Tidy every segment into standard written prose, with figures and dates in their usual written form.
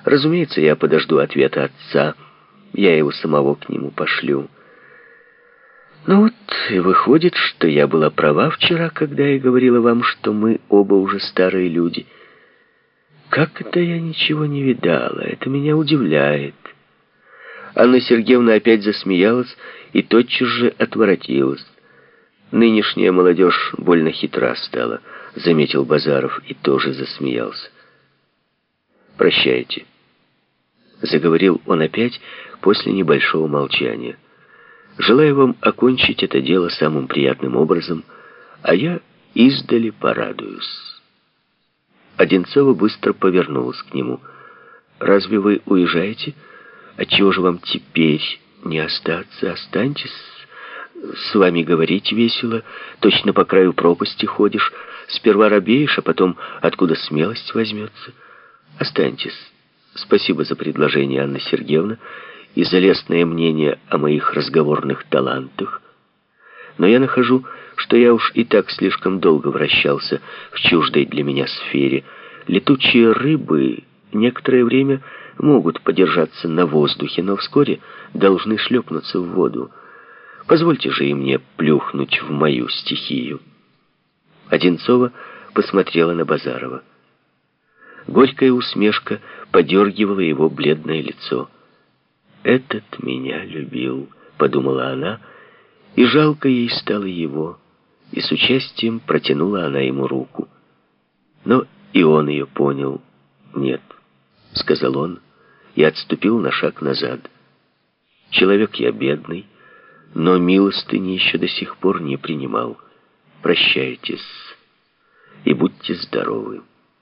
Разумеется, я подожду ответа отца. Я его самого к нему пошлю. Ну вот, и выходит, что я была права вчера, когда я говорила вам, что мы оба уже старые люди. Как это я ничего не видала? Это меня удивляет. Анна Сергеевна опять засмеялась и тотчас же отворотилась. Нынешняя молодежь больно хитра стала, заметил Базаров и тоже засмеялся. «Прощайте», — заговорил он опять после небольшого молчания. «Желаю вам окончить это дело самым приятным образом, а я издали порадуюсь». Одинцова быстро повернулась к нему. «Разве вы уезжаете? Отчего же вам теперь не остаться? Останьтесь. С вами говорить весело. Точно по краю пропасти ходишь. Сперва робеешь, а потом откуда смелость возьмется. Останьтесь. Спасибо за предложение, Анна Сергеевна, и за лестное мнение о моих разговорных талантах. Но я нахожу, что я уж и так слишком долго вращался в чуждой для меня сфере. Летучие рыбы некоторое время могут подержаться на воздухе, но вскоре должны шлепнуться в воду. Позвольте же и мне плюхнуть в мою стихию». Одинцова посмотрела на Базарова. Горькая усмешка подергивала его бледное лицо. «Этот меня любил», — подумала она, и жалко ей стало его, и с участием протянула она ему руку. Но и он ее понял. «Нет», — сказал он, и отступил на шаг назад. «Человек я бедный, но милостыни еще до сих пор не принимал. Прощайтесь и будьте здоровы».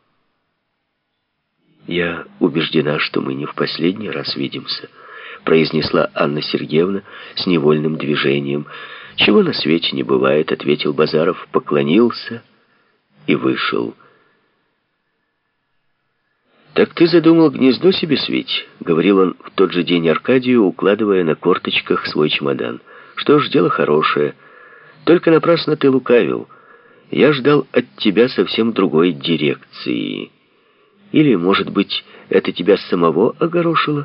«Я убеждена, что мы не в последний раз видимся», — произнесла Анна Сергеевна с невольным движением. «Чего на свете не бывает», — ответил Базаров, поклонился и вышел. «Так ты задумал гнездо себе свить?» — говорил он в тот же день Аркадию, укладывая на корточках свой чемодан. «Что ж, дело хорошее. Только напрасно ты лукавил. Я ждал от тебя совсем другой дирекции. Или, может быть, это тебя самого огорошило?»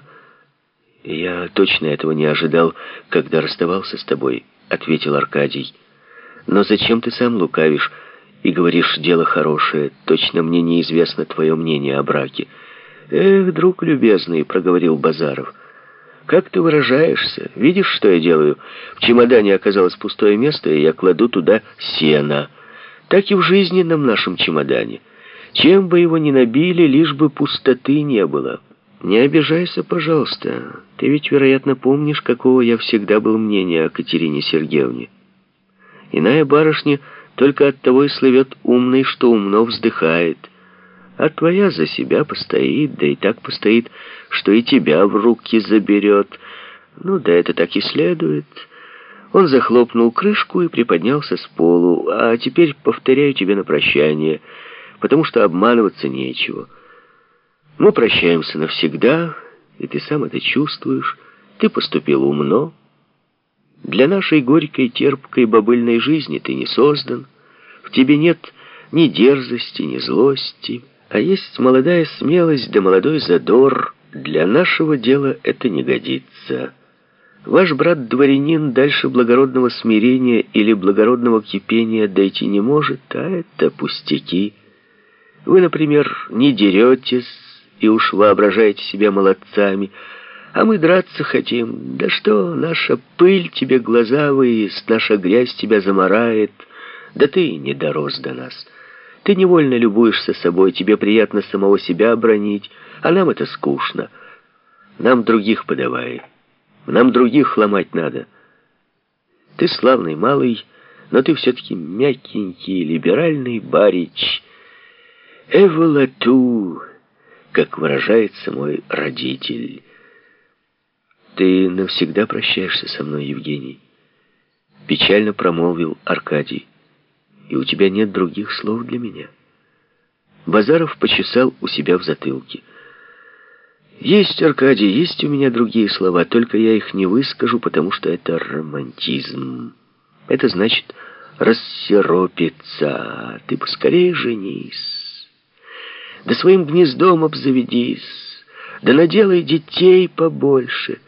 «Я точно этого не ожидал, когда расставался с тобой», — ответил Аркадий. «Но зачем ты сам лукавишь и говоришь, дело хорошее? Точно мне неизвестно твое мнение о браке». «Эх, друг любезный», — проговорил Базаров, — «как ты выражаешься? Видишь, что я делаю? В чемодане оказалось пустое место, и я кладу туда сено. Так и в жизненном нашем чемодане. Чем бы его ни набили, лишь бы пустоты не было. Не обижайся, пожалуйста. Ты ведь, вероятно, помнишь, какого я всегда был мнения о Катерине Сергеевне. Иная барышня только от того и слывет умной, что умно вздыхает. А твоя за себя постоит, да и так постоит, что и тебя в руки заберет. Ну да это так и следует». Он захлопнул крышку и приподнялся с полу. «А теперь повторяю тебе на прощание, потому что обманываться нечего. Мы прощаемся навсегда, и ты сам это чувствуешь. Ты поступил умно. Для нашей горькой, терпкой, бобыльной жизни ты не создан. В тебе нет ни дерзости, ни злости, а есть молодая смелость да молодой задор. Для нашего дела это не годится. Ваш брат-дворянин дальше благородного смирения или благородного кипения дойти не может, а это пустяки. Вы, например, не деретесь и уж воображаете себя молодцами, а мы драться хотим. Да что, наша пыль тебе глаза выест, наша грязь тебя замарает. Да ты не дорос до нас. Ты невольно любуешься собой, тебе приятно самого себя бранить, а нам это скучно. Нам других подавай, нам других ломать надо. Ты славный малый, но ты все-таки мягенький, либеральный барич. «Эволату», как выражается мой родитель. «Ты навсегда прощаешься со мной, Евгений», — печально промолвил Аркадий. «И у тебя нет других слов для меня?» Базаров почесал у себя в затылке. «Есть, Аркадий, есть у меня другие слова, только я их не выскажу, потому что это романтизм. Это значит рассиропиться. Ты поскорее женись. Да своим гнездом обзаведись. Да наделай детей побольше.